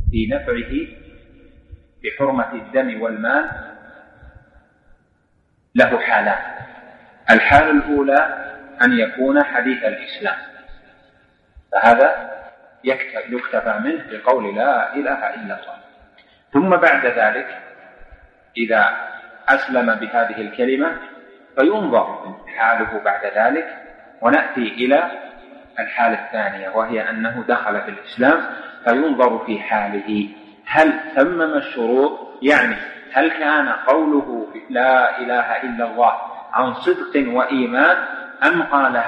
في نفعه بحرمة الدم والمال له حالان. الحالة الأولى أن يكون حديث الإسلام، فهذا يكتفى منه بقول لا إله إلا الله. ثم بعد ذلك إذا أسلم بهذه الكلمة فينظر حاله بعد ذلك، ونأتي إلى الحالة الثانية وهي أنه دخل في الإسلام، فينظر في حاله هل تمم الشروط، يعني هل كان قوله لا إله إلا الله عن صدق وإيمان أم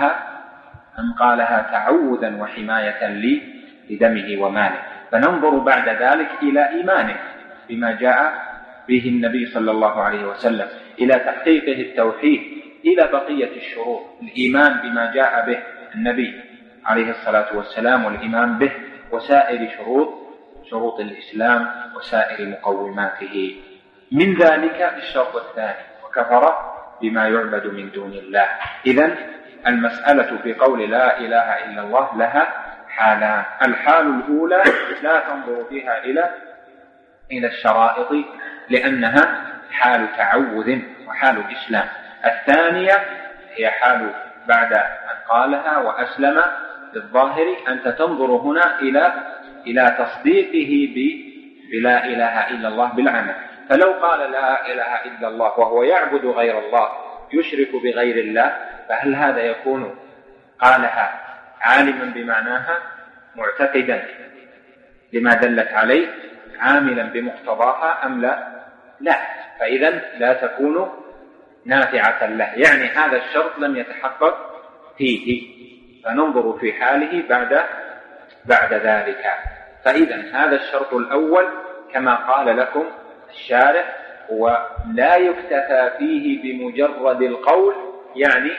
قالها تعوذا وحماية لدمه وماله. فننظر بعد ذلك إلى إيمانه بما جاء به النبي صلى الله عليه وسلم، إلى تحقيقه التوحيد، إلى بقية الشروط، الإيمان بما جاء به النبي عليه الصلاة والسلام والإيمان به، وسائر شروط الإسلام وسائر مقوماته. من ذلك الشرط الثاني: وكفر بما يعبد من دون الله. إذن المسألة في قول لا إله إلا الله لها حالان. الحال الأولى لا تنظر فيها إلى الشرائط لأنها حال تعوذ وحال إسلام. الثانية هي حال بعد أن قالها وأسلم بالظاهر، أنت تنظر هنا إلى تصديقه بلا إله إلا الله بالعمل. فلو قال لا إله إلا الله وهو يعبد غير الله، يشرك بغير الله، فهل هذا يكون قالها عالما بمعناها، معتقدا لما دلت عليه، عاملا بمقتضاها أم لا؟ فإذا لا تكون نافعة له، يعني هذا الشرط لم يتحقق فيه، فننظر في حاله بعد ذلك. فإذا هذا الشرط الأول كما قال لكم الشارح هو لا يكتفى فيه بمجرد القول، يعني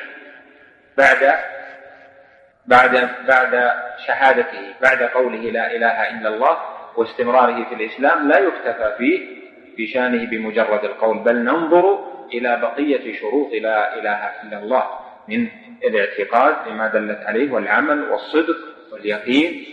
بعد شهادته، بعد قوله لا إله إلا الله واستمراره في الإسلام، لا يكتفى فيه في شانه بمجرد القول، بل ننظر إلى بقية شروط لا إله إلا الله من الاعتقاد لما دلت عليه، والعمل والصدق واليقين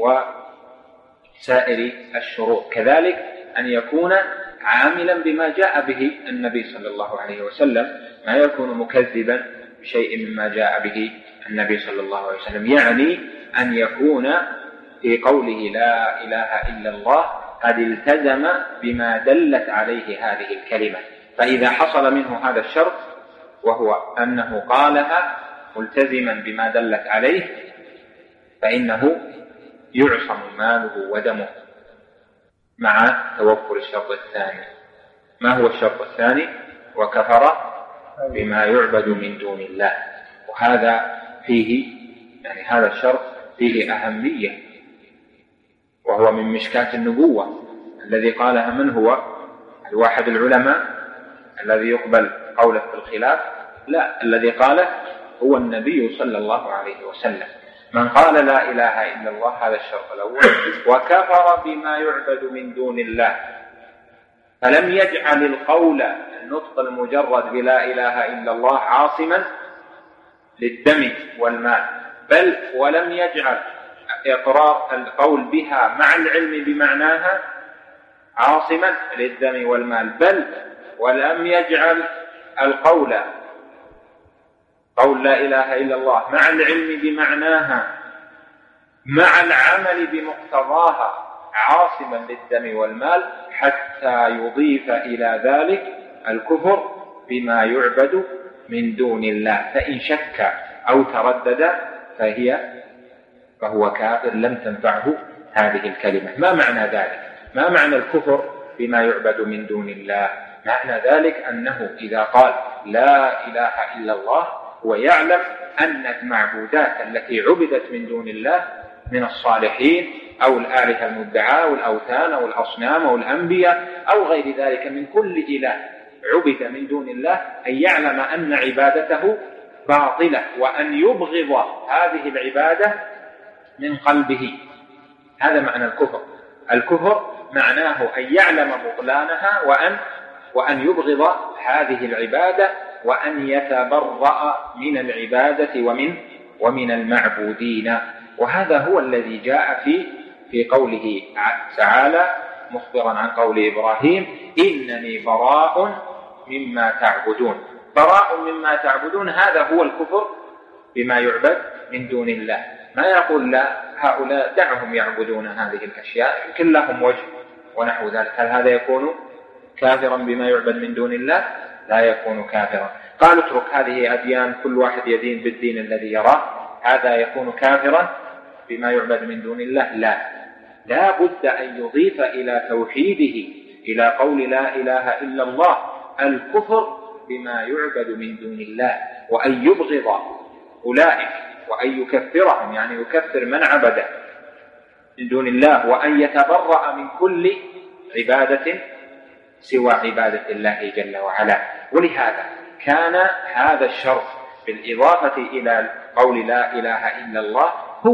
وسائر الشروط. كذلك أن يكون عاملا بما جاء به النبي صلى الله عليه وسلم، ما يكون مكذبا بشيء مما جاء به النبي صلى الله عليه وسلم، يعني أن يكون في قوله لا إله إلا الله قد التزم بما دلت عليه هذه الكلمة. فإذا حصل منه هذا الشرط وهو أنه قالها ملتزما بما دلت عليه، فإنه يعصم ماله ودمه مع توفر الشرط الثاني. ما هو الشرط الثاني؟ وكفر بما يعبد من دون الله. وهذا فيه، يعني هذا الشرط فيه أهمية، وهو من مشكاة النبوة. الذي قالها من هو؟ الواحد العلماء الذي يقبل قوله في الخلاف؟ لا، الذي قاله هو النبي صلى الله عليه وسلم. من قال لا إله إلا الله، هذا الشرط الأول. وكفر بما يعبد من دون الله، فلم يجعل القول النطق المجرد بلا إله إلا الله عاصما للدم والمال، بل ولم يجعل إقرار القول بها مع العلم بمعناها عاصما للدم والمال، بل ولم يجعل القول قول لا إله إلا الله مع العلم بمعناها مع العمل بمقتضاها عاصما للدم والمال، حتى يضيف إلى ذلك الكفر بما يعبد من دون الله. فإن شك أو تردد فهو كافر، لم تنفعه هذه الكلمة. ما معنى ذلك؟ ما معنى الكفر بما يعبد من دون الله؟ معنى ذلك أنه إذا قال لا إله إلا الله ويعلم أن المعبودات التي عبدت من دون الله من الصالحين أو الآلهة المدعاة والأوثان أو الأصنام أو الأنبياء أو غير ذلك من كل إله عبد من دون الله، أن يعلم أن عبادته باطلة، وأن يبغض هذه العبادة من قلبه. هذا معنى الكفر. الكفر معناه أن يعلم بطلانها وأن يبغض هذه العبادة، وأن يتبرأ من العبادة ومن المعبودين. وهذا هو الذي جاء في قوله تعالى مخبرا عن قول إبراهيم إنني براء مما تعبدون. براء مما تعبدون هذا هو الكفر بما يعبد من دون الله. ما يقول لا هؤلاء دعهم يعبدون هذه الأشياء يمكن لهم وجه ونحو ذلك، هل هذا يكون كافرا بما يعبد من دون الله؟ لا يكون كافرا. قالوا اترك هذه أديان كل واحد يدين بالدين الذي يراه، هذا يكون كافرا بما يعبد من دون الله؟ لا بد أن يضيف إلى توحيده إلى قول لا إله إلا الله الكفر بما يعبد من دون الله، وأن يبغض أولئك وأن يكفرهم، يعني يكفر من عبد من دون الله، وأن يتبرأ من كل عبادة سوى عبادة الله جل وعلا. ولهذا كان هذا الشرط بالإضافة إلى قول لا إله إلا الله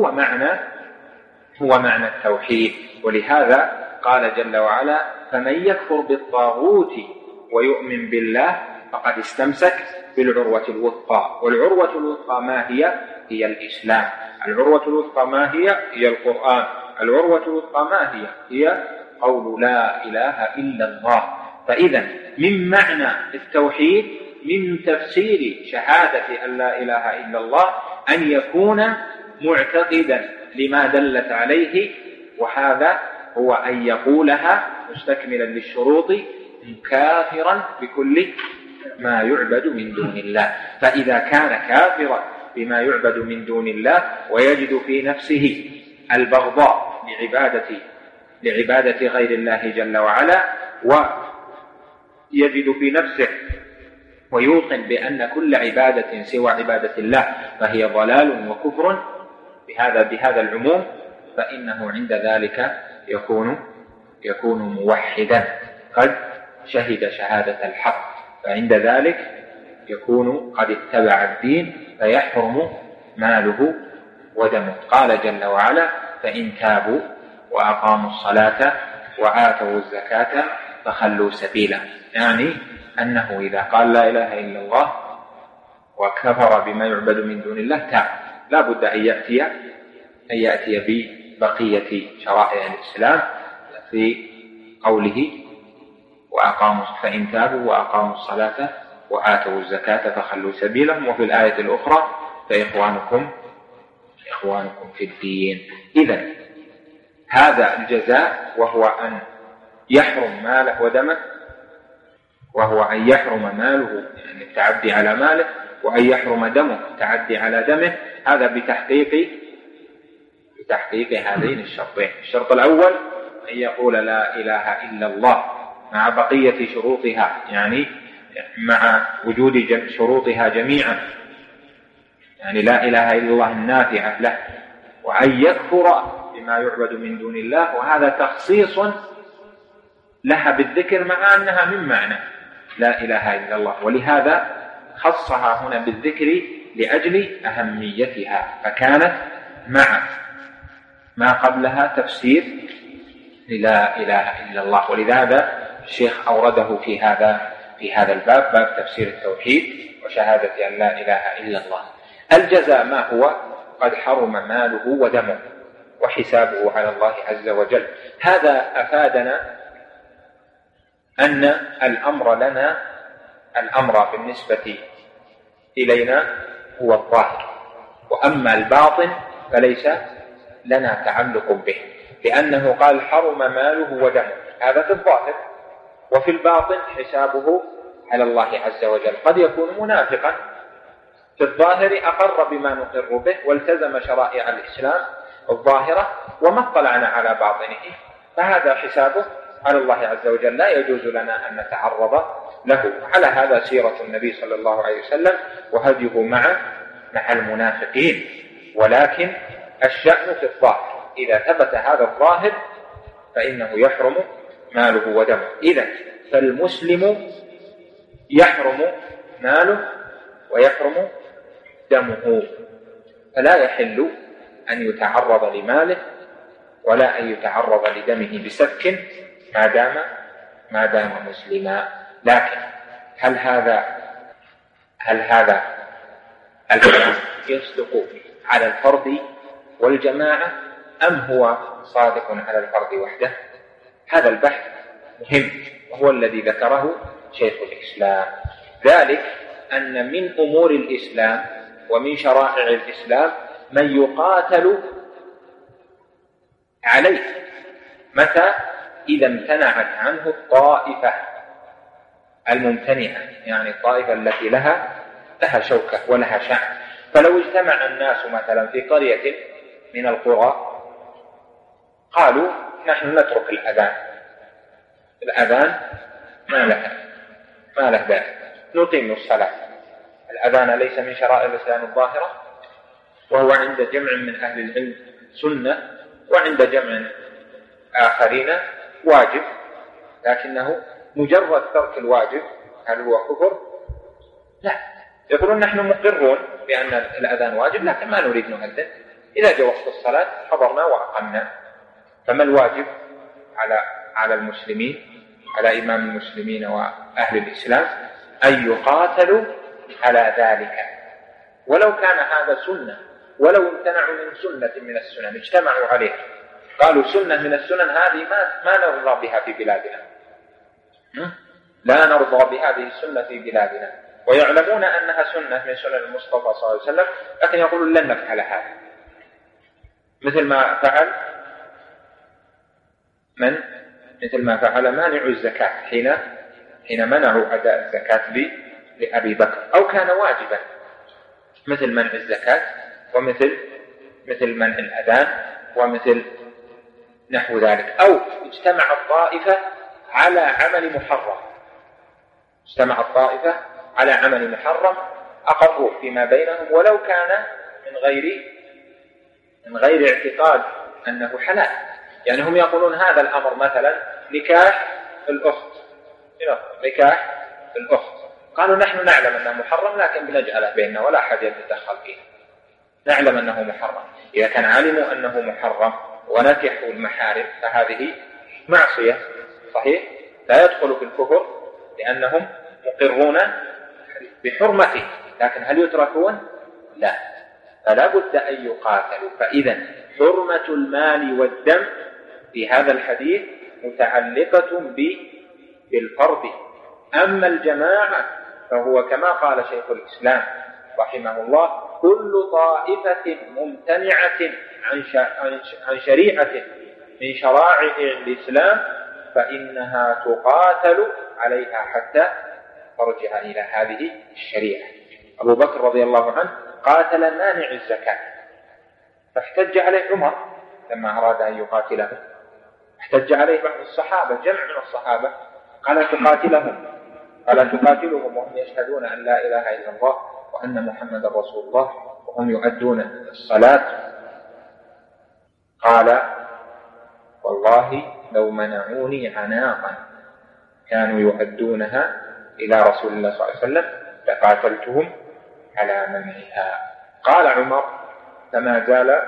هو معنى التوحيد. ولهذا قال جل وعلا فمن يكفر بالطاغوت ويؤمن بالله فقد استمسك بالعروة الوثقى. والعروة الوثقى ما هي؟ هي الإسلام. العروة الوثقى ما هي؟ هي القرآن. العروة الوثقى ما هي؟ هي قول لا إله إلا الله. فإذا من معنى التوحيد من تفسير شهادة أن لا إله إلا الله أن يكون معتقدا لما دلت عليه، وهذا هو أن يقولها مستكملا للشروط كافرا بكل ما يعبد من دون الله. فإذا كان كافرا بما يعبد من دون الله ويجد في نفسه البغضاء لعبادة غير الله جل وعلا، ويجد في نفسه ويوقن بأن كل عبادة سوى عبادة الله فهي ضلال وكفر بهذا العموم، فإنه عند ذلك يكون موحدا قد شهد شهادة الحق، فعند ذلك يكون قد اتبع الدين فيحرم ماله ودمه. قال جل وعلا فإن تابوا وأقاموا الصلاة وآتوا الزكاة فخلوا سبيله، يعني أنه إذا قال لا إله إلا الله وكفر بما يعبد من دون الله تاب، لا بد أن يأتي ببقية شرائع الإسلام في قوله فإن تابوا وأقاموا الصلاة وآتوا الزكاة فخلوا سبيلهم، وفي الآية الأخرى فإخوانكم في الدين. إذن هذا الجزاء وهو أن يحرم ماله ودمه، وهو أن يحرم ماله يعني التعدي على ماله، وأن يحرم دمه التعدي على دمه، هذا بتحقيق هذين الشرطين. الشرط الأول أن يقول لا إله إلا الله مع بقية شروطها، يعني مع وجود شروطها جميعا، يعني لا إله إلا الله النافعة له، وأن يكفر بما يعبد من دون الله، وهذا تخصيص لها بالذكر مع أنها من معنى لا إله إلا الله، ولهذا خصها هنا بالذكر لأجل أهميتها، فكانت مع ما قبلها تفسير لا إله إلا الله. ولذلك الشيخ أورده في هذا الباب، باب تفسير التوحيد وشهادة أن لا إله إلا الله. الجزاء ما هو؟ قد حرم ماله ودمه وحسابه على الله عز وجل. هذا أفادنا أن الأمر بالنسبة إلينا هو الظاهر، وأما الباطن فليس لنا تعلق به، لأنه قال حرم ماله ودمه، هذا في الظاهر، وفي الباطن حسابه على الله عز وجل. قد يكون منافقا في الظاهر أقر بما نقر به والتزم شرائع الإسلام الظاهرة وما اطلعنا على باطنه، فهذا حسابه على الله عز وجل، لا يجوز لنا أن نتعرض له. على هذا سيرة النبي صلى الله عليه وسلم وهديه مع المنافقين. ولكن الشأن في الظاهر، إذا ثبت هذا الظاهر فإنه يحرم ماله ودمه. إذن فالمسلم يحرم ماله ويحرم دمه، فلا يحل أن يتعرض لماله ولا أن يتعرض لدمه بسفك ما دام مسلما. لكن هل هذا الكلام يصدق على الفرد والجماعة أم هو صادق على الفرض وحده؟ هذا البحث مهم، وهو الذي ذكره شيخ الإسلام. ذلك أن من أمور الإسلام ومن شرائع الإسلام من يقاتل عليه. متى؟ إذا امتنعت عنه الطائفة الممتنعة، يعني الطائفة التي لها شوكة ولها شأن. فلو اجتمع الناس مثلا في قرية من القرى قالوا نحن نترك الأذان ما له داعي، نقيم الصلاة. الأذان ليس من شرائع الإسلام الظاهرة، وهو عند جمع من أهل العلم سنة، وعند جمع آخرين واجب، لكنه مجرد ترك الواجب هل هو كفر؟ لا، يقولون نحن مقرون بأن الأذان واجب لكن ما نريد نؤذن، إذا جاء وقت الصلاة حضرنا وأقمنا. فما الواجب على المسلمين، على إمام المسلمين وأهل الإسلام؟ أن يقاتلوا على ذلك، ولو كان هذا سنة، ولو امتنعوا من سنة من السنن اجتمعوا عليها قالوا سنة من السنن هذه ما نرضى بها في بلادنا، لا نرضى بهذه السنة في بلادنا، ويعلمون أنها سنة من سنن المصطفى صلى الله عليه وسلم، لكن يقولون لن نفعل هذا. مثل ما فعل مانع الزكاة حين منعوا أداء الزكاة لأبي بكر، أو كان واجبا مثل منع الزكاة، ومثل منع الأذان، ومثل نحو ذلك. أو اجتمع الطائفة على عمل محرم أقروه فيما بينهم، ولو كان من غير اعتقاد أنه حلال. يعني هم يقولون هذا الأمر مثلا نكاح الأخت، قالوا نحن نعلم أنه محرم لكن بنجعله بيننا ولا أحد يتدخل فيه، نعلم أنه محرم. إذا كان علموا أنه محرم ونكحوا المحارم فهذه معصية، صحيح، لا يدخل في الكفر لأنهم مقرون بحرمته، لكن هل يتركون؟ لا، فلا بد أن يقاتلوا. فإذا حرمة المال والدم في هذا الحديث متعلقة بالفرد. أما الجماعة فهو كما قال شيخ الإسلام رحمه الله كل طائفة ممتنعة عن شريعة من شرائع الإسلام فإنها تقاتل عليها حتى ترجع إلى هذه الشريعة. أبو بكر رضي الله عنه قاتل مانع الزكاة، فاحتج عليه عمر لما أراد أن يقاتله، احتج عليه بعض الصحابة، جمع من الصحابة، قال تقاتلهم وهم يشهدون أن لا إله إلا الله وأن محمد رسول الله وهم يؤدون الصلاة. قال والله لو منعوني عناقا كانوا يؤدونها إلى رسول الله صلى الله عليه وسلم لقاتلتهم على منعها. قال عمر فما زال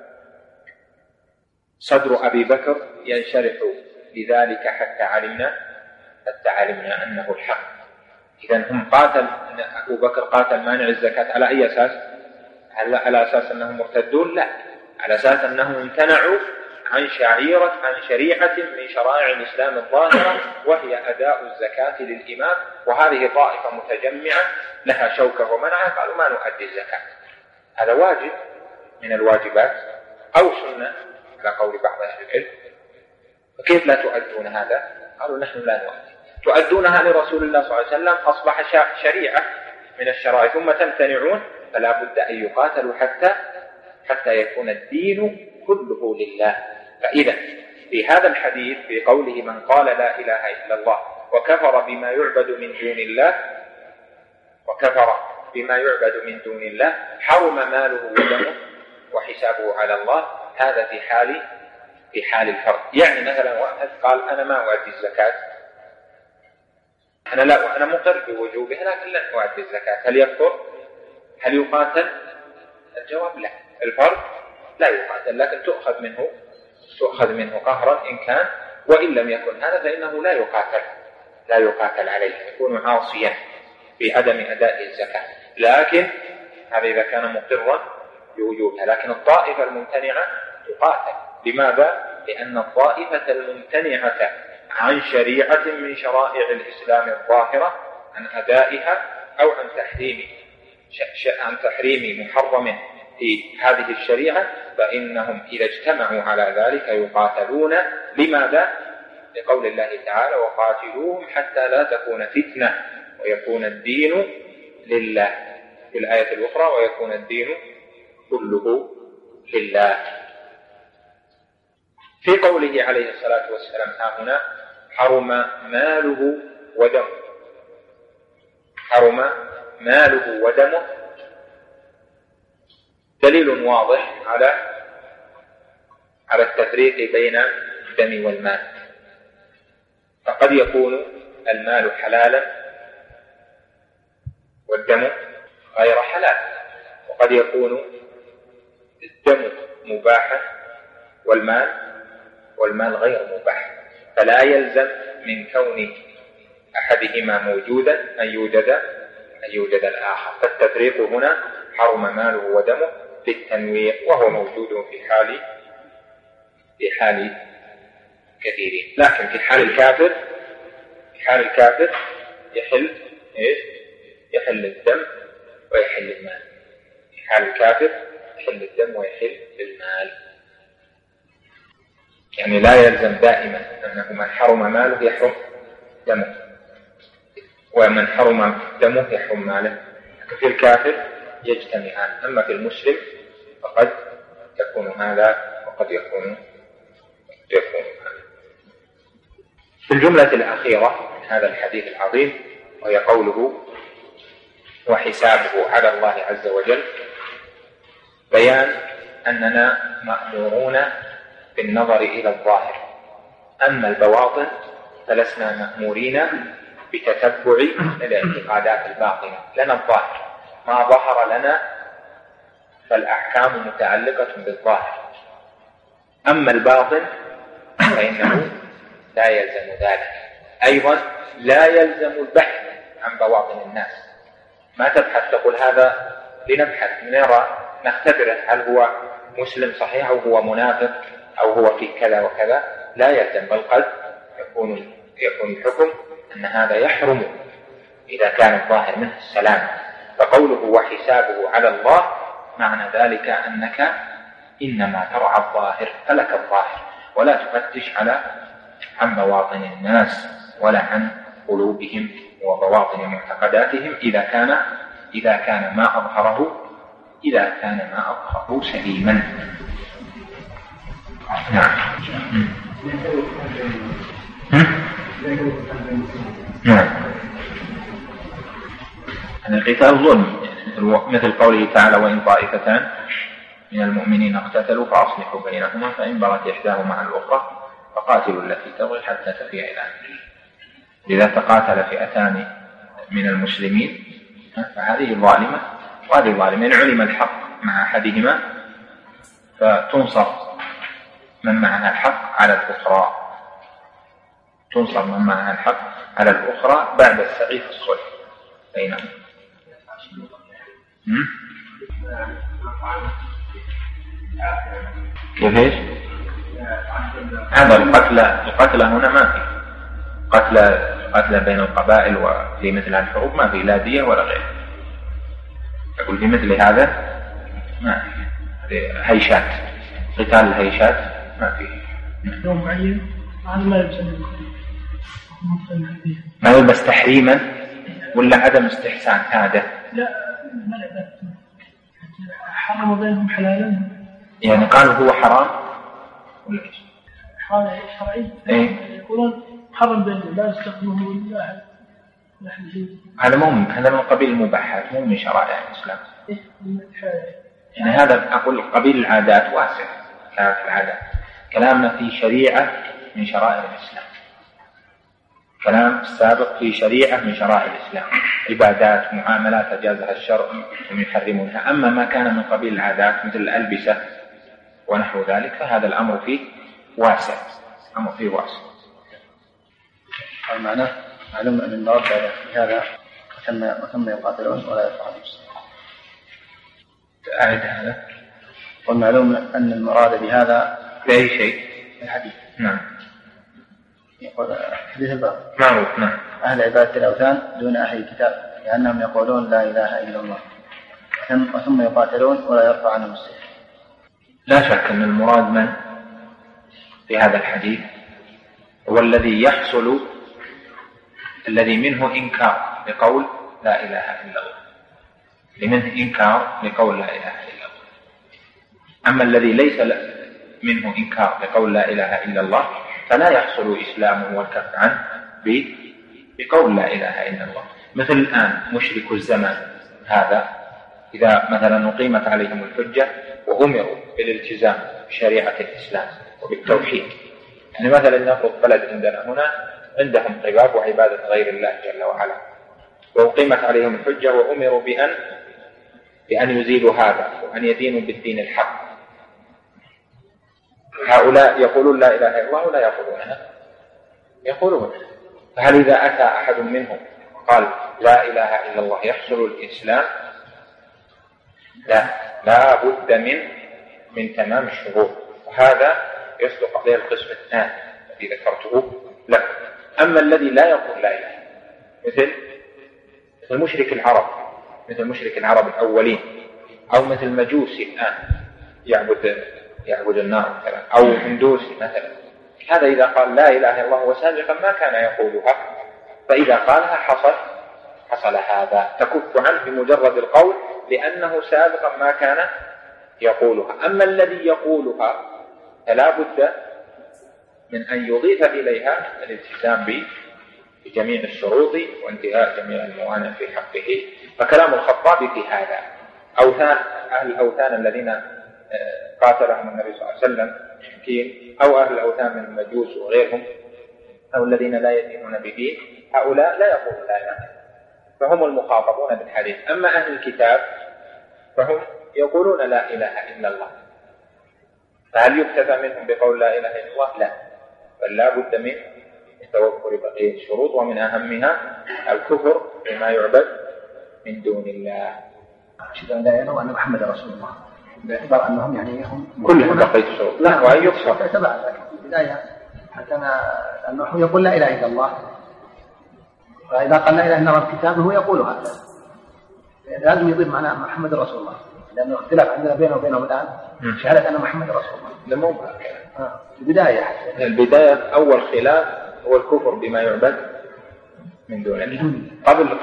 صدر أبي بكر ينشرح بذلك حتى علمنا أنه الحق. إذن هم أبو بكر قاتل مانع الزكاة على أي أساس؟ على أساس أنهم مرتدون؟ لا، على أساس أنهم امتنعوا عن شريعة من شرائع الإسلام الظاهرة، وهي أداء الزكاة للإمام، وهذه طائفة متجمعة لها شوكة ومنعها، قالوا ما نؤدي الزكاة. هذا واجب من الواجبات أو سنة على قول بعض أهل العلم، فكيف لا تؤدون هذا؟ قالوا نحن لا نؤدي، تؤدونها لرسول الله صلى الله عليه وسلم، أصبح شريعة من الشرائع، ثم تمتنعون، فلا بد أن يقاتلوا حتى يكون الدين كله لله. فإذا في هذا الحديث في قوله من قال لا إله إلا الله وكفر بما يعبد من دون الله حرم ماله ودمه وحسابه على الله. هذا في حال الفرد. يعني مثلا واحد قال أنا ما أؤدي الزكاة، أنا مقر بوجوبها لكن لا أؤدي الزكاة، هل يكفر؟ هل يقاتل؟ الجواب لا. الفرد لا يقاتل، لكن تؤخذ منه قهرا إن كان، وإن لم يكن هذا فإنه لا يقاتل عليه، يكون عاصيا في عدم أداء الزكاة. لكن هذا إذا كان مقرا بوجوبها. لكن الطائفة الممتنعة تقاتل. لماذا؟ لأن الطائفة الممتنعة عن شريعة من شرائع الإسلام الظاهرة عن أدائها أو عن تحريم محرم في هذه الشريعة، فإنهم إذا اجتمعوا على ذلك يقاتلون. لماذا؟ لقول الله تعالى: وقاتلوهم حتى لا تكون فتنة ويكون الدين لله. في الآية الأخرى: ويكون الدين كله لله. في قوله عليه الصلاة والسلام هنا: حرم ماله ودمه. حرم ماله ودمه دليل واضح على التفريق بين الدم والمال. فقد يكون المال حلالا والدم غير حلال، وقد يكون الدم مباحا والمال غير مباح، فلا يلزم من كون أحدهما موجودا أن يوجد الآخر. فالتفريق هنا: حرم ماله ودمه بالتنويع، وهو موجود في حال كثيرين. لكن في حال الكافر يحل الدم ويحل المال. في حال الكافر يحل الدم ويحل المال. يعني لا يلزم دائما أنه من حرم ماله يحرم دمه، ومن حرم دمه يحرم ماله. في الكافر يجتمعان. أما في المسلم فقد يكون هذا وقد يكون هذا. في الجملة الأخيرة من هذا الحديث العظيم، وهي قوله: وحسابه على الله عز وجل، بيان أننا مأمورون بالنظر إلى الظاهر، أما البواطن فلسنا مأمورين بتتبع الاعتقادات الباطنة. لنا الظاهر، ما ظهر لنا فالأحكام متعلقة بالظاهر. أما الباطن فإنه لا يلزم ذلك. أيضا لا يلزم البحث عن بواطن الناس. ما تبحث تقول هذا لنبحث نرى نختبره هل هو مسلم صحيح أو هو منافق أو هو في كذا وكذا. لا يلزم، بل قد يكون الحكم أن هذا يحرم إذا كان الظاهر منه السلام. فقوله وحسابه على الله معنى ذلك أنك إنما ترعى الظاهر، فلك الظاهر، ولا تفتش عن بواطن الناس ولا عن قلوبهم وبواطن معتقداتهم إذا كان ما أظهره سليما. نعم. القتال ظلم، مثل قوله تعالى: وإن طائفتان من المؤمنين اقتتلوا فأصلحوا بينهما فإن بغت إحداهما على الأخرى فقاتلوا التي تبغي حتى تفيء إلى أمر الله. إذا تقاتل فئتان من المسلمين فهذه ظالمة وهذه ظالمة. إن علم الحق مع أحدهما فتنصر من معها الحق على الأخرى، بعد السعي في الصلح بينهم. كيف ايش؟ هذا القتل هنا ما في قتل بين القبائل، وفي مثل الحروب ما في لا دية ولا غير. أقول في مثل هذا ما في هيشات، قتال الهيشات ما في. يوم معين ما يلبس تحريما ولا عدم استحسان هذا؟ لا، ما لعبت حرم بينهم حلالا، يعني قالوا هو حرام ولا ايش؟ حرام شرعي. يقولون حرم بينهم لا يستخدمه ولا هذا من قبيل المباحات، مو من شرائع الإسلام. يعني هذا أقول قبيل العادات واسع، كانت العادات. كلامنا في شريعة من شرائع الإسلام، كلام السابق في شريعة من شرائع الإسلام، عبادات معاملات أجازها الشرع هم يحرمونها. أما ما كان من قبيل العادات مثل الألبسة ونحو ذلك فهذا الأمر فيه واسع. المعنى معلوم أن النار هذا وتم يقاتلون ولا يفعلون. أعد هذا والمعلوم أن المراد بهذا بأي شيء الحديث. نعم. يقول حديث الباب معروف. نعم. أهل عبادة الأوثان دون أهل الكتاب لأنهم يقولون لا إله إلا الله ثم يقاتلون ولا يرفع عنهم السيف. لا شك أن المراد من في هذا الحديث هو الذي يحصل الذي منه إنكار لقول لا إله إلا الله، لمنه إنكار لقول لا إله إلا الله. أما الذي ليس منه إنكار لقول لا إله إلا الله فلا يحصل إسلامه والكف عنه بقول لا إله إلا الله. مثل الآن مشرك الزمان هذا إذا مثلا أقيمت عليهم الحجة وأمروا بالالتزام بشريعة الإسلام وبالتوحيد، يعني مثلا نفرض بلد عندنا هنا عندهم قباب وعبادة غير الله جل وعلا، وأقيمت عليهم الحجة وأمروا بأن يزيلوا هذا وأن يدينوا بالدين الحق. هؤلاء يقولون لا إله إلا الله ولا يقولونها؟ يقولون. فهل إذا أتى أحد منهم قال لا إله إلا الله يحصل الإسلام؟ لا بد من تمام الشروط، وهذا يصدق عليه القسم الثاني الذي ذكرته لك. أما الذي لا يقول لا إله مثل مشرك العرب، مثل مشرك العرب الأولين، أو مثل مجوسي الآن يعبد النار مثلا، أو هندوسي مثلا، هذا إذا قال لا إله إلا الله وسابقا ما كان يقولها، فإذا قالها حصل هذا، تكف عنه بمجرد القول لأنه سابقا ما كان يقولها. أما الذي يقولها فلا بد من أن يضيف إليها الالتزام بجميع الشروط وانتهاء جميع الموانع في حقه. فكلام الخطابي في هذا أهل الأوثان الذين قاتلهم النبي صلى الله عليه وسلم المشركين، أو أهل الأوثان من المجوس وغيرهم، أو الذين لا يدينون بدين، هؤلاء لا يقولون لا إله، فهم المخاطبون بالحديث. أما أهل الكتاب فهم يقولون لا إله إلا الله، فهل يكتفى منهم بقول لا إله إلا الله؟ لا، بل لا بد من توفر بقية الشروط، ومن أهمها الكفر بما يعبد من دون الله. أشهد أن لا إله إلا الله وأن محمد رسول الله، باعتبار أنهم يعني هم كلهم بقية الشروط. لا، وأن يكفر تبع ذلك بداية حتى أنه يقول لا إله إلا الله، فإذا قال لا إله إلا الله الكتاب هو يقول هذا، لازم يضيف معنى محمد رسول الله، لأنه اختلاف عندنا بينه وبينهم الآن شهادة أن محمد رسول الله. لمو البداية البداية أول خلاف هو الكفر بما يعبد من دون الله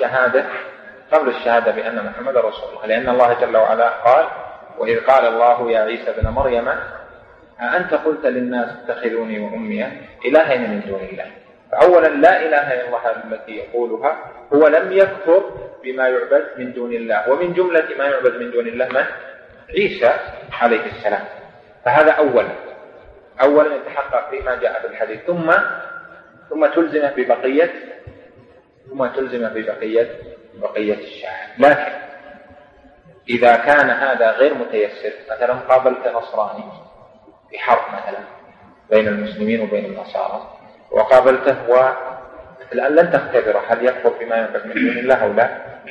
قبل الشهادة بأن محمد رسول الله، لأن الله جل وعلا قال وإذ قال الله يا عيسى ابن مريم أأنت قلت للناس اتخذوني وأمي إلهين من دون الله. فأولا لا إله إلا الله التي يقولها هو لم يكفر بما يعبد من دون الله، ومن جملة ما يعبد من دون الله من؟ عيسى عليه السلام. فهذا أولا يتحقق فيما جاء في الحديث، ثم تلزم ببقية الشهادة. لكن إذا كان هذا غير متيسر، مثلا قابلت نصراني في حرب مثلا بين المسلمين وبين النصارى، وقابلته والآن لن تختبره هل يكفر بما يعبد من دون الله أو لا،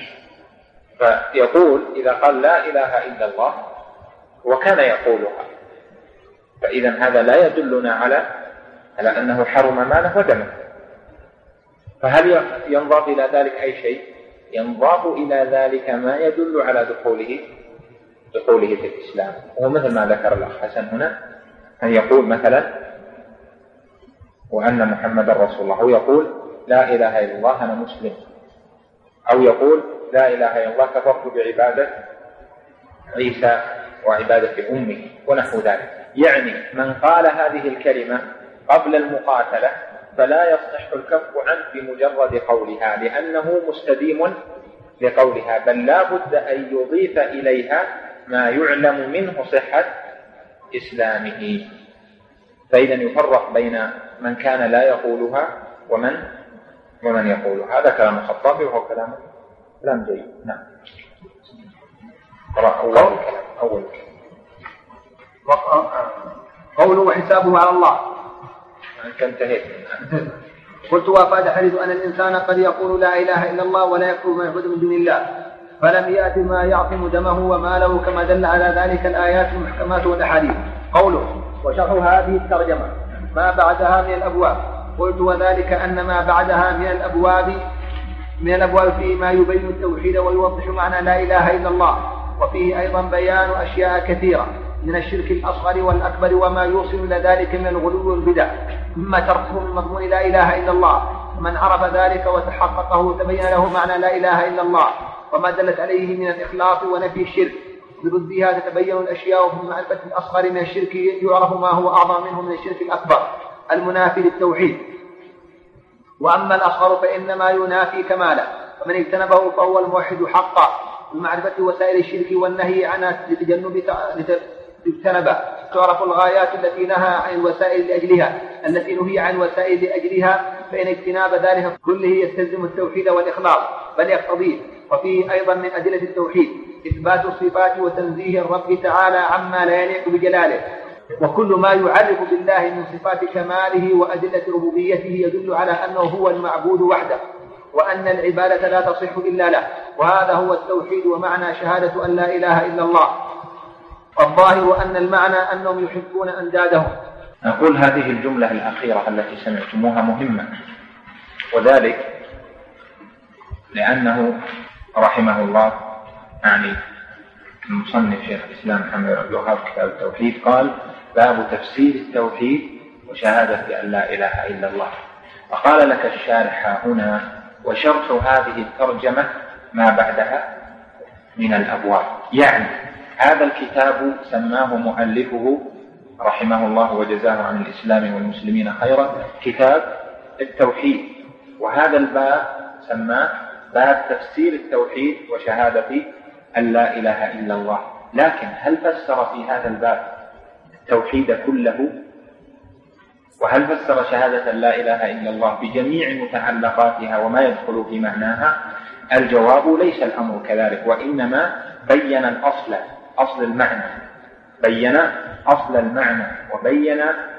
فيقول إذا قال لا إله إلا الله وكان يقولها، فإذا هذا لا يدلنا على أنه حرم ماله ودمه. فهل ينضاف إلى ذلك أي شيء؟ ينضاف إلى ذلك ما يدل على دخوله في الإسلام، ومثل ما ذكر الأخ حسن هنا، أن يقول مثلا وأن محمد رسول الله، أو يقول لا إله إلا الله أنا مسلم، أو يقول لا إله إلا الله كفرت بعبادة عيسى وعبادة أمه ونحو ذلك. يعني من قال هذه الكلمة قبل المقاتلة فلا يصح الكف عنه بمجرد قولها، لأنه مستديم لقولها، بل لا بد أن يضيف إليها ما يعلم منه صحة إسلامه. فإذا يفرق بين من كان لا يقولها ومن يقولها. هذا كلام الخطابي وهو كلام جيد. نعم. أول قوله وحسابه على الله. أنت انتهيت. قلت وافاد حديث أن الإنسان قد يقول لا إله إلا الله ولا يكفر ما يعبد من دون الله، فلم يأت ما يعصم دمه وماله كما دل على ذلك الآيات المحكمات والأحاديث. قوله وشرح هذه الترجمة ما بعدها من الأبواب. قلت وذلك أن ما بعدها من الأبواب فيه ما يبين التوحيد ويوضح معنى لا إله إلا الله، وفيه أيضا بيان أشياء كثيرة من الشرك الأصغر والأكبر وما يوصل إلى ذلك من الغلو والبدع، مما تركه من مضمون لا إله إلا الله. من عرف ذلك وتحققه تبين له معنى لا إله إلا الله وما دلت عليه من الإخلاص ونفي الشرك. بضدها تتبين الأشياء في المعرفة الأصغر من الشرك يعرف ما هو أعظم منه من الشرك الأكبر المنافي للتوحيد. وأما الأصغر فإنما ينافي كماله، فمن اجتنبه فهو الموحد حقا بمعرفة وسائل الشرك والنهي عنها لتجتنبه. تعرف الغايات التي نهى عن الوسائل لأجلها التي نهي عن الوسائل لأجلها، فإن اجتناب ذلك كله يستلزم التوحيد والإخلاص بل يقتضيه. وفيه أيضا من أدلة التوحيد إثبات الصفات وتنزيه الرب تعالى عما لا يليق بجلاله، وكل ما يعرف بالله من صفات كماله وأدلة ربوبيته يدل على أنه هو المعبود وحده، وأن العبادة لا تصح إلا له. وهذا هو التوحيد ومعنى شهادة أن لا إله إلا الله. والظاهر أن المعنى أنهم يحبون أندادهم. نقول هذه الجملة الأخيرة التي سمعتموها مهمة، وذلك لأنه رحمه الله يعني المصنف شيخ الإسلام محمد بن عبد الوهاب كتاب التوحيد قال باب تفسير التوحيد وشهادة أن لا إله إلا الله. وقال لك الشارح هنا وشرح هذه الترجمة ما بعدها من الأبواب، يعني هذا الكتاب سماه مؤلفه رحمه الله وجزاه عن الإسلام والمسلمين خيرا كتاب التوحيد، وهذا الباب سماه باب تفسير التوحيد وشهادة أن لا إله إلا الله. لكن هل فسر في هذا الباب التوحيد كله؟ وهل فسر شهادة أن لا إله إلا الله بجميع متعلقاتها وما يدخل في معناها؟ الجواب ليس الأمر كذلك، وإنما بين أصل المعنى، بين أصل المعنى وبين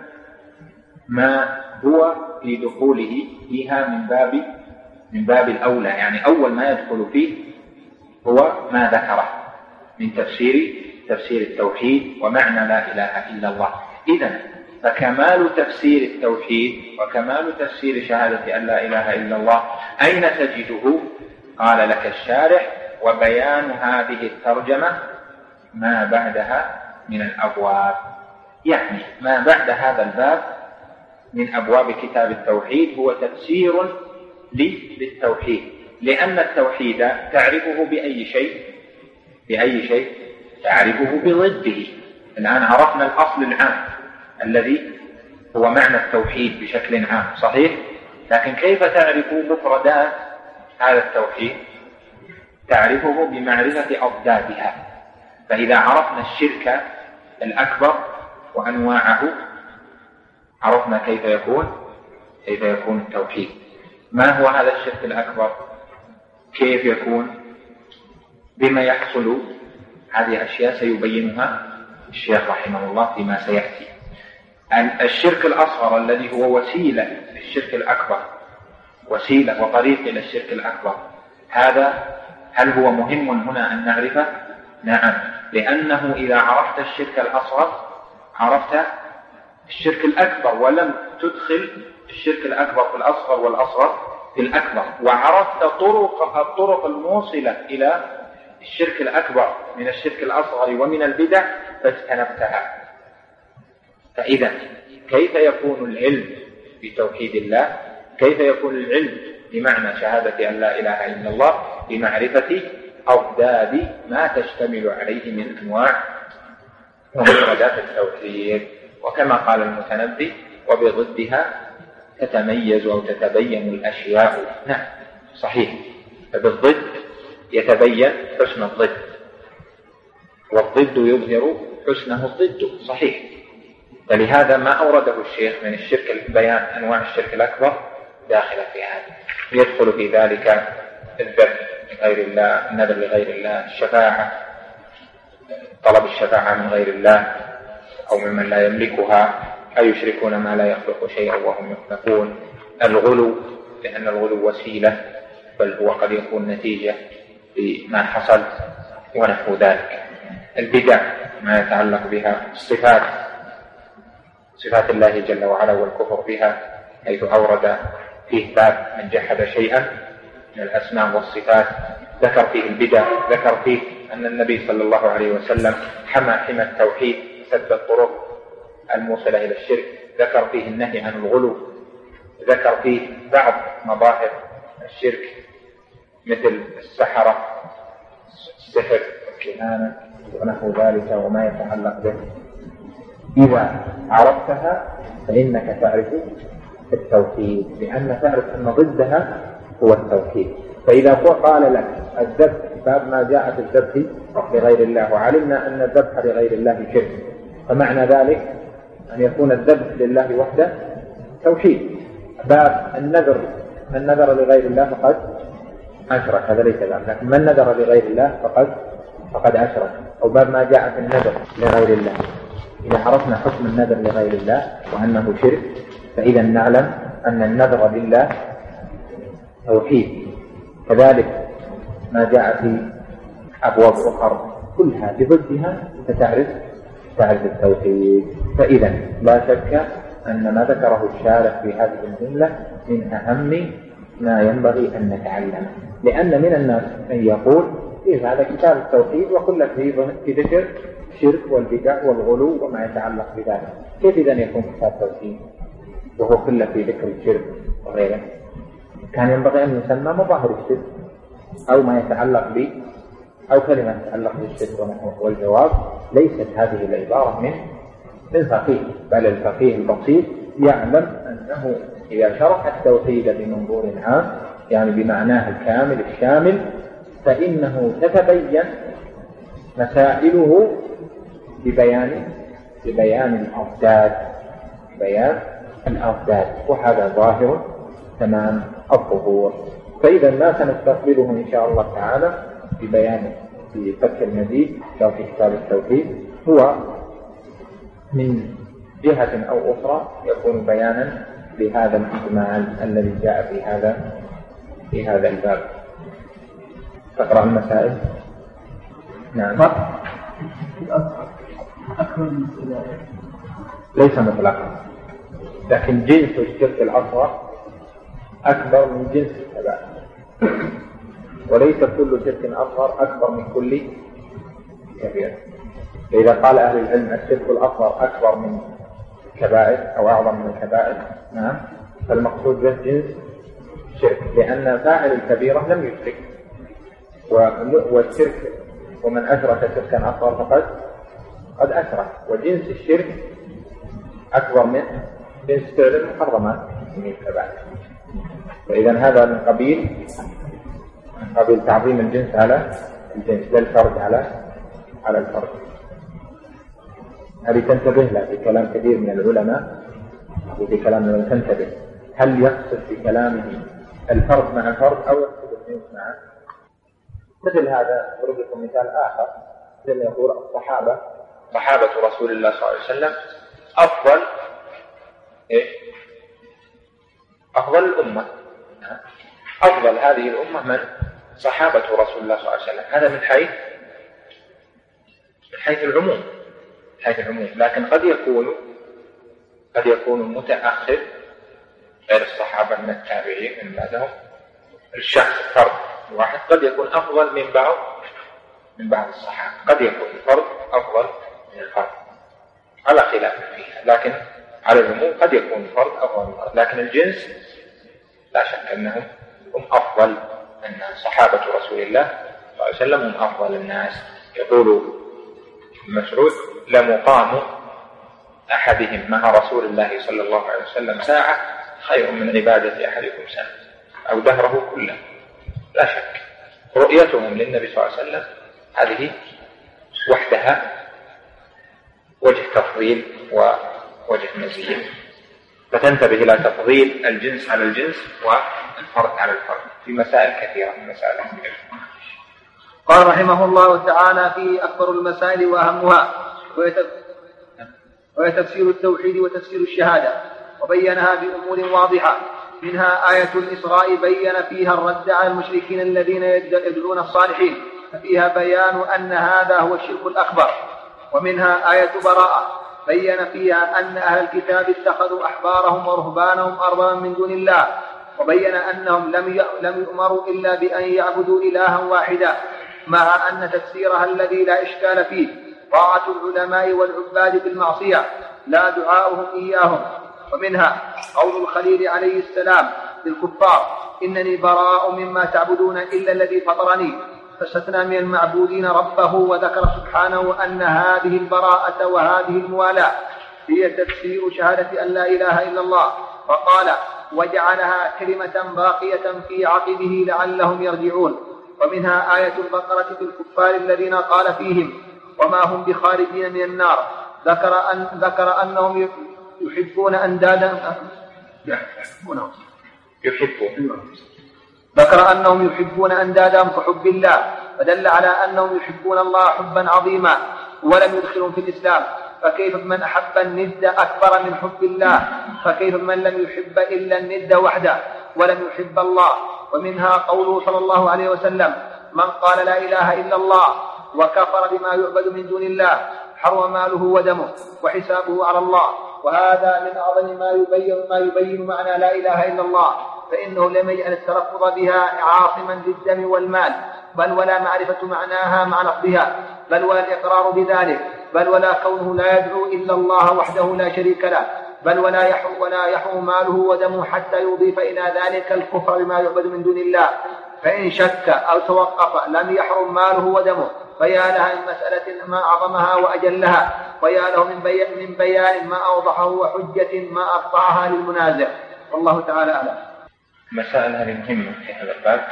ما هو في دخوله فيها من باب الأولى، يعني أول ما يدخل فيه هو ما ذكره من تفسير التوحيد ومعنى لا إله إلا الله. إذن فكمال تفسير التوحيد وكمال تفسير شهادة أن لا إله إلا الله أين تجده؟ قال لك الشارح وبيان هذه الترجمة ما بعدها من الأبواب، يعني ما بعد هذا الباب من أبواب كتاب التوحيد هو تفسير للتوحيد، لأن التوحيد تعرفه بأي شيء تعرفه بضده. الآن عرفنا الأصل العام الذي هو معنى التوحيد بشكل عام صحيح، لكن كيف تعرف مفردات هذا التوحيد؟ تعرفه بمعرفة أضدادها. فإذا عرفنا الشرك الأكبر وأنواعه عرفنا كيف يكون التوحيد. ما هو هذا الشرك الأكبر؟ كيف يكون؟ بما يحصل؟ هذه أشياء سيبينها الشيخ رحمه الله فيما سيأتي. الشرك الأصغر الذي هو وسيلة للشرك الأكبر، وسيلة وطريق إلى الشرك الأكبر، هذا هل هو مهم هنا أن نعرفه؟ نعم، لأنه إذا عرفت الشرك الأصغر عرفت الشرك الأكبر، ولم تدخل الشرك الأكبر في الأصغر والأصغر في الأكبر، وعرفت الطرق الموصلة إلى الشرك الأكبر من الشرك الأصغر ومن البدع فاجتنبتها. فإذا كيف يكون العلم بتوحيد الله؟ كيف يكون العلم بمعنى شهادة أن لا إله إلا الله؟ بمعرفة أضداد ما تشتمل عليه من أنواع ومفردات التوحيد. وكما قال المتنبي وبضدها تتميز أو تتبين الأشياء. نعم صحيح، فبالضد يتبين حسن الضد، والضد يظهر حسنه الضد صحيح. فلهذا ما أورده الشيخ من الشرك بيان أنواع الشرك الأكبر داخل في هذا، يدخل في ذلك الذبح لغير الله، النذر لغير الله، الشفاعة، طلب الشفاعة من غير الله أو ممن لا يملكها، أو يشركون ما لا يخلق شيئا وهم يخلقون، الغلو لأن الغلو وسيلة بل هو قد يكون نتيجة، بما حصل ونحو ذلك. البدع ما يتعلق بها، صفات الله جل وعلا والكفر بها، حيث أورد فيه باب من جحد شيئا من الأسماء والصفات، ذكر فيه البدع، ذكر فيه أن النبي صلى الله عليه وسلم حمى التوحيد، سد الطرق الموصلة إلى الشرك، ذكر فيه النهي عن الغلو، ذكر فيه بعض مظاهر الشرك مثل السحرة، السحر، الكهانة ونحو ذلك وما يتعلق به. إذا عرفتها فإنك تعرف التوحيد، لأن تعرف أن ضدها هو التوحيد. فإذا قال لك الذبح، باب ما جاء في الذبح لغير الله، وعلمنا أن الذبح لغير الله شرك، فمعنى ذلك أن يكون الذبح لله وحده توحيد. باب النذر، من نذر لغير الله فقد أشرك، هذا ليس ذلك، لكن من نذر لغير الله فقد أشرك. أو باب ما جاء في النذر لغير الله، إذا عرفنا حكم النذر لغير الله وأنه شرك، فإذا نعلم أن النذر لله توحيد. كذلك ما جاء في أبواب أخرى كلها بضدها فتعرف التوحيد. فإذا لا شك أن ما ذكره الشارع في هذه الجملة من أهم ما ينبغي أن نتعلمه، لأن من الناس من يقول إيه هذا كتاب التوحيد وكل في ذكر الشرك والبدع والغلو وما يتعلق بذلك، كيف إذن يكون كتاب توحيد وهو كله في ذكر الشرك وغيره؟ كان ينبغي أن يسمى مظاهر الشرك أو ما يتعلق به أو كلمة تتعلق بالشرك ونحوه. والجواب ليست هذه العبارة من فقيه، بل الفقيه البسيط يعلم أنه إذا شرح التوحيد بمنظور عام، يعني بمعناه الكامل الشامل، فإنه تتبين مسائله ببيان الأضداد، وهذا ظاهر تمام الظهور. فإذا ما سنستقبله إن شاء الله تعالى ببيان في فتح المزيد أو في كتاب التوحيد هو من جهة أو أخرى يكون بيانا لهذا الإجمال الذي جاء في هذا الباب. تقرأ المسائل. نعم. ليس مطلقا، لكن جنس الشرك الأصغر أكبر من جنس الكبائر، وليس كل شرك أصغر أكبر من كل كبير. فإذا قال أهل العلم الشرك الأصغر أكبر من الكبائر أو أعظم من الكبائر، نعم، فالمقصود به جنس الشرك، لأن فاعل الكبيرة لم يشرك، والشرك ومن أشرك شركا أصغر قد أشرك، وجنس الشرك أكبر من جنس فعل المحرمات من الكبائر. فإذا هذا من قبيل تعظيم الجنس على الجنس، لا الفرد على الفرد. هذه تنتبه لها في كلام كثير من العلماء، وفي كلام من تنتبه، هل يقصد في كلامه الفرد مع الفرد أو يقصد الجنس معه؟ مثل هذا أضرب لكم مثال آخر، مثل يقول صحابة رسول الله صلى الله عليه وسلم أفضل الأمة، أفضل هذه الأمة من صحابة رسول الله صلى الله عليه وسلم. هذا من حيث العموم، لكن قد يكون متأخر غير الصحابة من التابعين من بعدهم، الشخص فرد واحد قد يكون أفضل من بعض الصحابة، قد يكون الفرد أفضل من الفرد على خلاف فيها، لكن على العموم قد يكون الفرد أفضل من الفرد، لكن الجنس لا شك أنهم هم أفضل الناس. صحابة رسول الله صلى الله عليه وسلم هم أفضل الناس. يقول مسعود: لمقام أحدهم مع رسول الله صلى الله عليه وسلم ساعة خير من عبادة أحدكم سنة أو دهره كله. لا شك رؤيتهم للنبي صلى الله عليه وسلم هذه وحدها وجه تفضيل ووجه مزية، فتنتبه إلى تفضيل الجنس على الجنس والفرد على الفرد في مسائل كثيرة من مسائل كثيرة. قال رحمه الله تعالى: في أكبر المسائل وأهمها وهي تفسير التوحيد وتفسير الشهادة، وبينها بأمور واضحة منها آية الإسراء بين فيها الرد على المشركين الذين يدعون الصالحين، ففيها بيان أن هذا هو الشرك الأكبر. ومنها آية براءة بين فيها أن أهل الكتاب اتخذوا أحبارهم ورهبانهم أربابا من دون الله، وبين أنهم لم يؤمروا إلا بأن يعبدوا إلها واحدا، مع أن تفسيرها الذي لا إشكال فيه طاعة العلماء والعباد بالمعصية لا دعاؤهم إياهم. ومنها قول الخليل عليه السلام للكفار: إنني براء مما تعبدون إلا الذي فطرني، فاستثنى من المعبودين ربه، وذكر سبحانه أن هذه البراءة وهذه الموالاة هي تفسير شهادة أن لا إله إلا الله، فقال: وجعلها كلمة باقية في عقبه لعلهم يرجعون. ومنها آية البقرة في الكفار الذين قال فيهم: وما هم بخارجين من النار، ذكر أنهم يحبون أندادا ذكر أنهم يحبون أندادهم كحب الله، فدل على أنهم يحبون الله حبا عظيما ولم يدخلهم في الإسلام. فكيف بمن أحب الند أكبر من حب الله؟ فكيف بمن لم يحب إلا الند وحده ولم يحب الله؟ ومنها قوله صلى الله عليه وسلم: من قال لا إله إلا الله وكفر بما يعبد من دون الله حرم ماله ودمه وحسابه على الله. وهذا من أعظم ما يبين معنى لا إله إلا الله، فإنه لم يجعل التلفظ بها عاصما للدم والمال، بل ولا معرفة معناها مع لفظها، بل ولا الإقرار بذلك، بل ولا كونه لا يدعو إلا الله وحده لا شريك له، بل ولا يحرم ماله ودمه حتى يضيف إلى ذلك الكفر بما يعبد من دون الله. فإن شك أو توقف لم يحرم ماله ودمه، فيا لها من مسألة ما أعظمها وأجلها، ويا له من بيان ما أوضحه وحجة ما أقطعها للمنازع. والله تعالى أعلم. مسائل هذه مهمة في هذا الباب.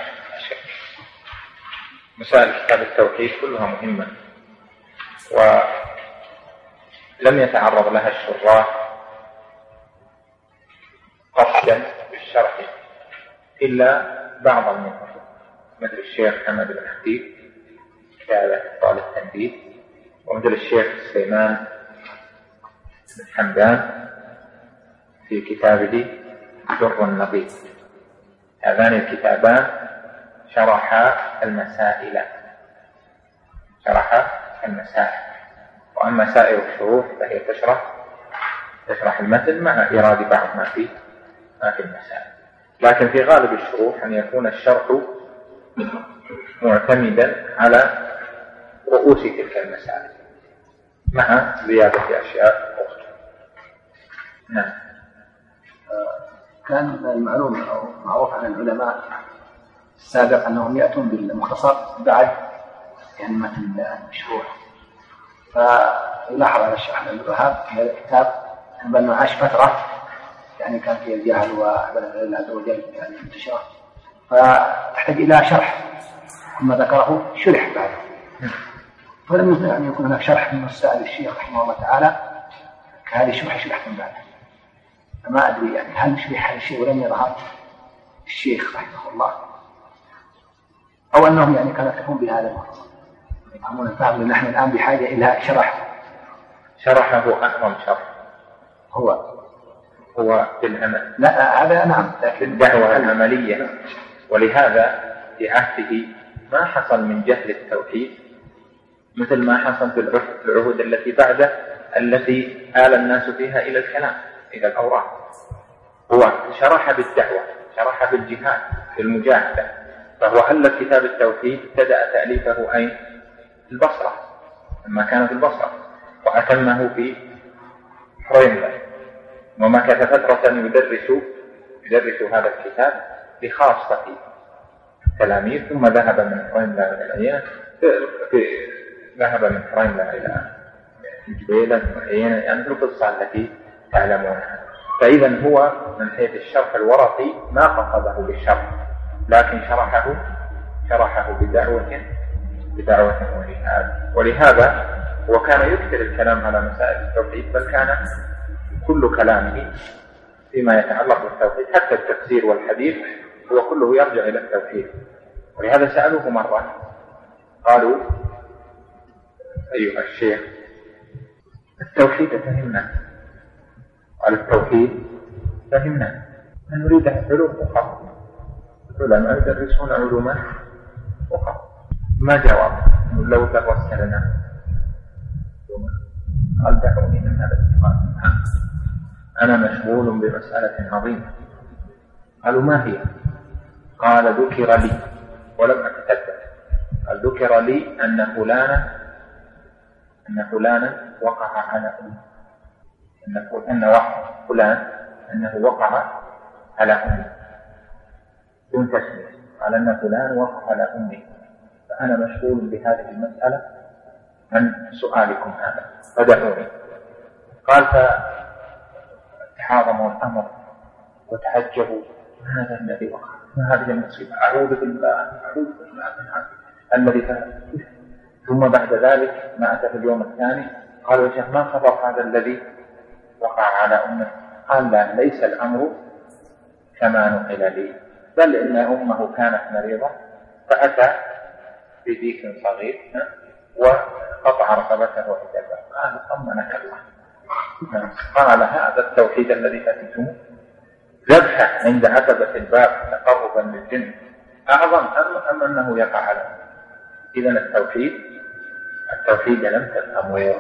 مسائل كتاب التوحيد كلها مهمة، ولم يتعرض لها الشراح قصدا بالشرح إلا بعض منهم، مثل الشيخ حمد بن حبيب كتابه طال التنبيه، ومثل الشيخ سليمان بن حمدان في كتابه در النظير. هذان الكتابان شرحا المسائل، وأما سائر الشروح فهي تشرح المتن مع إيراد بعض ما في المسائل. لكن في غالب الشروح أن يكون الشرح معتمدا على رؤوس تلك المسائل مع زيادة أشياء أخرى. نعم. كان المعلوم أو معروف عن العلماء السابق أنهم يأتون بالمختصر بعد يعني متن المشروح، فيلاحظ على الشيخ عبد الوهاب في هذا الكتاب أنه عاش فترة يعني كان في الجهل وعبادة الله عز وجل يعني انتشار، فتحتاج إلى شرح، ثم ذكره شرح بعده، فلم يعني يكون هناك شرح من السائل الشيخ رحمه الله تعالى كهذه الشرح من بعده. فما أدري يعني هل شرح هذا الشيء ولم يظهر الشيخ رحمه الله، أو أنهم يعني كانوا يكتفون بهذا المختصر يفهمون الفهم، لأن نحن الآن بحاجة إلى شرحه أعظم شرح هو بالعمل. لا هذا نعم، لكن الدعوة العملية. ولهذا في عهده ما حصل من جهل التوحيد مثل ما حصل في العهود التي بعده، التي آل الناس فيها إلى الكلام، إلى الأوراق. هو شرح بالدعوة، شرح بالجهاد، بالمجاهدة. فهو ألف كتاب التوحيد، ابتدأ تأليفه أين؟ البصرة، لما كان في البصرة، وأتمه في حريملة، ومكث فترة يدرس هذا الكتاب لخاصة التلاميذ، ثم ذهب من حريملة إلى الجبيلة وعيينة، يعني القصة التي تعلمونها. فإذا هو من حيث الشرح الورقي ما قصده بالشرح، لكن شرحه بدعوة وجهاد. ولهذا هو كان يكثر الكلام على مسائل التوحيد، بل كان كل كلامه فيما يتعلق بالتوحيد حتى التفسير والحديث هو كله يرجع إلى التوحيد. ولهذا سألوه مرة قالوا: أيها الشيخ التوحيد فهمنا، قال: التوحيد فهمنا، نريد علوم أخرى، العلماء يدرسون علوما أخرى. ما جواب لو درست لنا قال دعوني من هذا الاتفاق، أنا مشغول بمسألة عظيمة. قالوا ما هي؟ قال ذكر لي ولم أتثبت، قال ذكر لي أن فلانا وقع على أمه، أن فلان أنه وقع على أمه دون تسمية، قال أن فلان وقع على أمه، فأنا مشغول بهذه المسألة عن سؤالكم هذا فدعوني. قال فتعاظموا الأمر وتعجبوا، هذا الذي وقع، ما هذه المصيبة، أعوذ بالله من هذا الذي فعل. ثم بعد ذلك ما أتى في اليوم الثاني قالوا يا شيخ ما خبر هذا الذي وقع على أمه؟ قال لا، ليس الأمر كما نقل لي، بل إن أمه كانت مريضة فأتى بديك صغير وقطع رقبته وحجبه. قال طمنك الله. قال هذا التوحيد الذي تأتيتموه ذبحه عند عتبة الباب تقربا للجن أعظم أم أنه يقع على؟ إذا التوحيد لم تفهموا.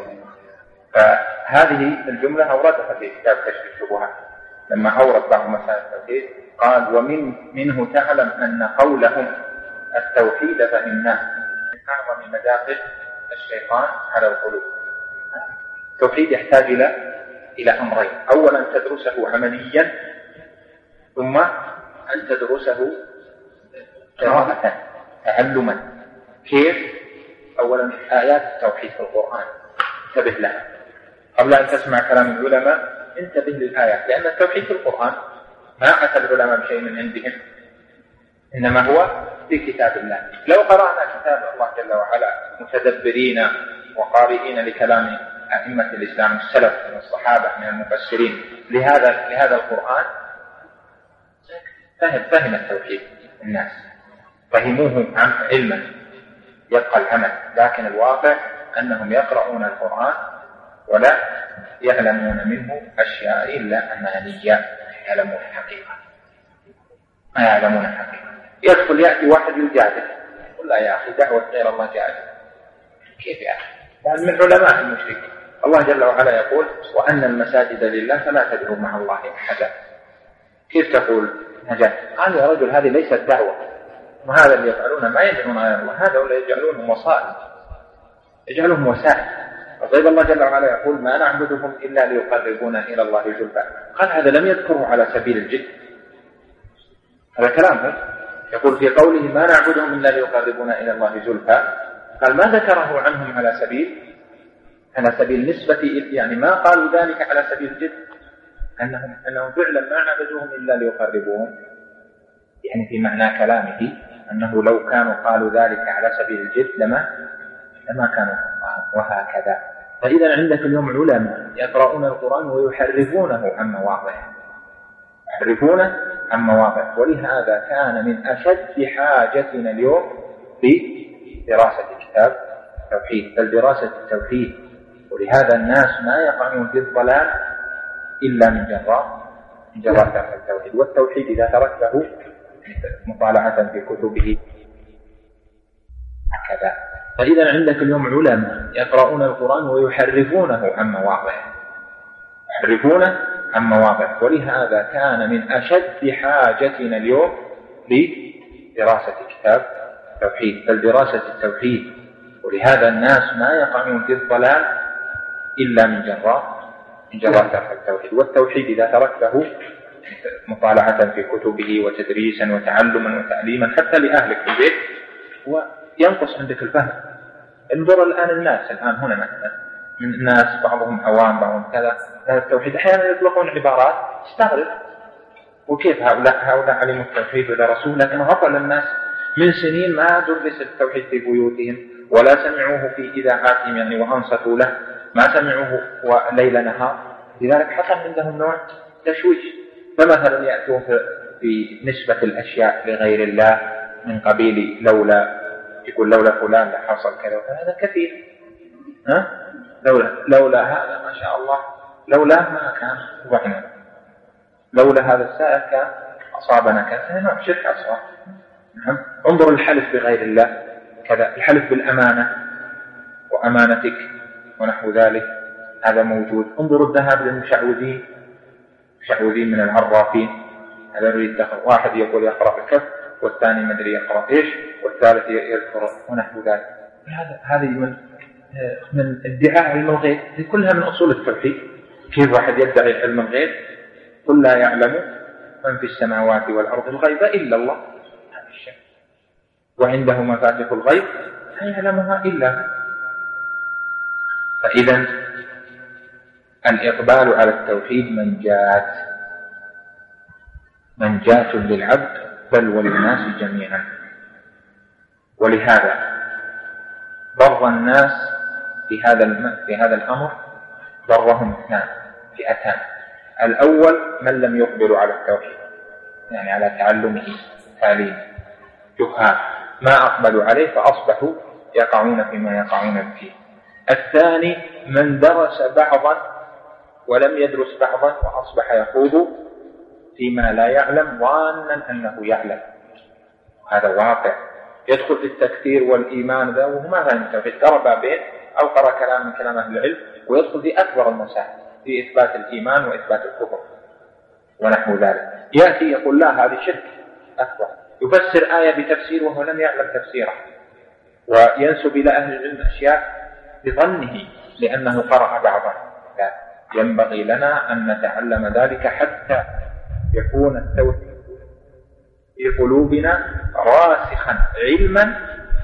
فهذه الجملة أوردها في كتاب كشف الشبهات لما أورد بعض مسائل التوحيد، قال ومنه تعلم أن قولهم التوحيد فهمناه من أعظم مداخل الشيطان على القلوب. التوحيد يحتاج إلى أمرين، أولا أن تدرسه عمليا، ثم أن تدرسه قراءة تعلما. كيف؟ أولا آيات التوحيد في القرآن انتبه لها قبل أن تسمع كلام العلماء، انتبه للآيات، لأن التوحيد في القرآن ما أتى العلماء بشيء من عندهم، إنما هو في كتاب الله. لو قرأنا كتاب الله جل وعلا متدبرين وقارئين لكلام أئمة الإسلام السلف من الصحابة من المفسرين لهذا القرآن فهم التوحيد الناس، فهموه علما يبقى العمل، لكن الواقع أنهم يقرؤون القرآن ولا يعلمون منه أشياء إلا أمانية، يعلمون الحقيقة ما يعلمون الحقيقة. يدخل يأتي واحد يجادل، يقول لا يا أخي دعوة غير الله جائزة. كيف يا أخي؟ لأن من علماء المشركين الله جل وعلا يقول وأن المساجد لله فلا تدعوا مع الله أحدا. كيف تقول نجاة؟ قال يا رجل هذه ليست دعوة، وهذا اللي يفعلون ما يدعون غير الله، هذا ولا يجعلونهم وسائل، يجعلهم وسائل. وطيب الله جل وعلا يقول ما نعبدهم إلا ليقربونا إلى الله زلفى، قال هذا لم يذكره على سبيل الجد، هذا كلام يقول في قوله ما نعبدهم إلا ليقربونا إلى الله زلفى، قال ما ذكره عنهم على سبيل نسبة، يعني ما قالوا ذلك على سبيل الجد، أنهم فعلا ما عبدوهم إلا ليقربوهم، يعني في معنى كلامه أنه لو كانوا قالوا ذلك على سبيل الجد لما كانوا وهكذا. فإذا عندك اليوم علماء يقرؤون القرآن ويحرفونه عن مواضعه، ولهذا كان من أشد حاجتنا اليوم بدراسة كتاب التوحيد، بل دراسة التوحيد. ولهذا الناس ما يقعون في الضلال إلا من جراء درس التوحيد. والتوحيد إذا تركته مطالعة في كتبه هكذا. فإذا عندك اليوم علماء يقرؤون القرآن ويحرفونه عن مواضعه، ولهذا كان من أشد حاجتنا اليوم لدراسة كتاب التوحيد، بل دراسة التوحيد. ولهذا الناس ما يقعون في الضلال إلا من جراء درس التوحيد. والتوحيد إذا تركته مطالعة في كتبه وتدريسا وتعلما وتعليما حتى لأهلك في البيت، وينقص عندك الفهم. انظر الآن الناس الآن هنا مثلا من الناس بعضهم عوام بعضهم كذا، التوحيد أحيانا يطلقون عبارات تستغرب، وكيف هؤلاء علموا التوحيد ودرسوه، لكن غفل الناس من سنين ما درس التوحيد في بيوتهم ولا سمعوه في إذاعاتهم يعني وأنصتوا له، ما سمعوه ليل نهار، لذلك حصل عندهم نوع تشويش. فمثلا يأتون في نسبة الأشياء لغير الله من قبيل يقول لولا فلان لحصل كذا، هذا كثير. لولا هذا ما شاء الله، لولا ما كان وعنا. لولا هذا السائل كان أصابنا كان نوع شرك أصغر. نعم. انظر الحلف بغير الله كذا، الحلف بالأمانة وأمانتك ونحو ذلك هذا موجود. انظر الذهاب للمشعوذين من العرافين، هذا يريد دخل، واحد يقول يقرأ الكف والثاني مدري يقرأ إيش والثالث يذكر ونحو ذلك. هذه من ادعاء علم الغيب، كلها من أصول التوحيد. كيف واحد يدعي علم الغيب؟ قل لا يعلم من في السماوات والأرض الغيب إلا الله، هذا الشيء. وعنده مفاتيح الغيب لا يعلمها إلا هو. فإذا الإقبال على التوحيد منجاة للعبد بل وللناس جميعا. ولهذا ضر الناس في هذا الأمر ضرهم فئتان. الأول من لم يقبلوا على التوحيد، يعني على تعلمه تعليمه، جهال ما أقبلوا عليه فأصبحوا يقعون فيما يقعون فيه. الثاني من درس بعضا ولم يدرس بعضا وأصبح يخوض فيما لا يعلم ظانا أنه يعلم. هذا واقع، يدخل في التكفير والإيمان ذا وهو ما فهم التوحيد، قرأ بابين أو قرأ كلام من كلام أهل العلم ويدخل في أكبر المسائل في إثبات الإيمان وإثبات الكفر ونحو ذلك. يأتي يقول لا هذه شرك أكبر، يفسر آية بتفسير وهو لم يعلم تفسيره، وينسب إلى أهل العلم أشياء بظنه لأنه قرأ بعضا. لا، ينبغي لنا أن نتعلم ذلك حتى يكون التوحيد في قلوبنا راسخا علما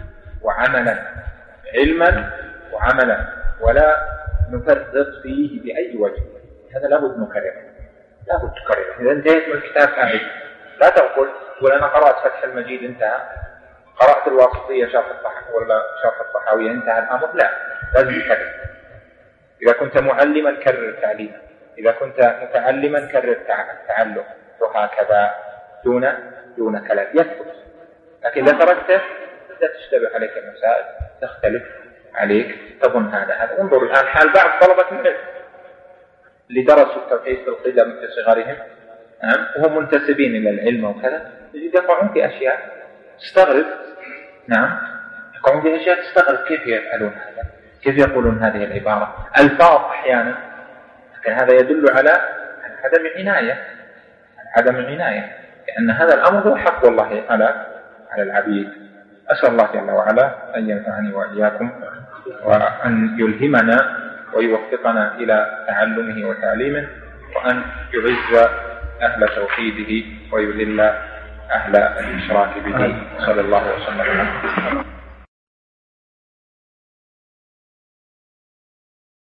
وعملا ولا نفرط فيه بأي وجه. هذا لابد نكرره، لابد تكرره. إذا انتهيت من الكتاب آية لا تقول أنا قرأت فتح المجيد انتهى، قرأت الواسطية شرح الطحاوية انتهى الأمر. لا، لازم تكرر. إذا كنت معلما كرر تعليما، إذا كنت متعلما كرر التعلم، وهكذا دون كلام يثبت. لكن إذا تركته بدأت تشتبه عليك المسائل، تختلف عليك، تظن هذا. انظر الآن حال بعض طلبة العلم اللي درسوا التوحيد في القدم في صغرهم وهم منتسبين إلى العلم وكذا، يقعون في أشياء تستغرب. يقعون في أشياء تستغرب كيف يفعلون هذا، كيف يقولون هذه العبارة، ألفاظ أحيانا. لكن هذا يدل على عدم العناية، لأن هذا الأمر هو حق الله على العبيد. أسأل الله جل وعلا أن ينفعني وإياكم وأن يلهمنا ويوفقنا إلى تعلمه وتعليمه، وأن يعز أهل توحيده ويذل أهل الإشراك به. صلى الله وسلم على محمد.